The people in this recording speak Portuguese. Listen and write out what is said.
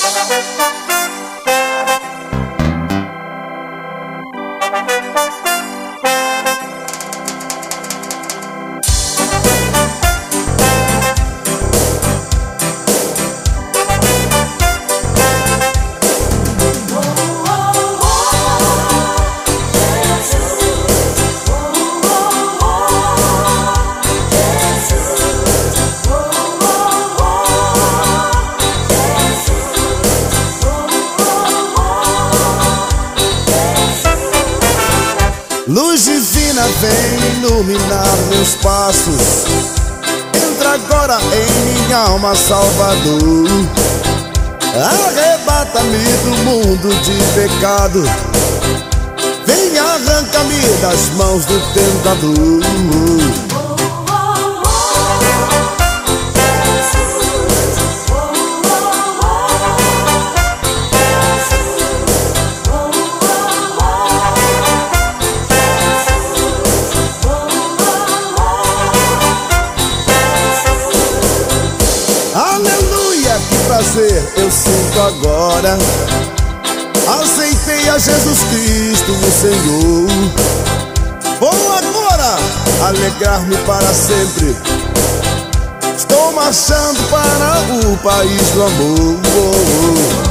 Luz divina vem iluminar meus passos. Entra agora em minha alma, Salvador. Arrebata-me do mundo de pecado. Vem, arranca-me das mãos do tentador. Aleluia, que prazer eu sinto agora. Aceitei a Jesus Cristo, o Senhor. Vou agora alegrar-me para sempre. Estou marchando para o país do amor.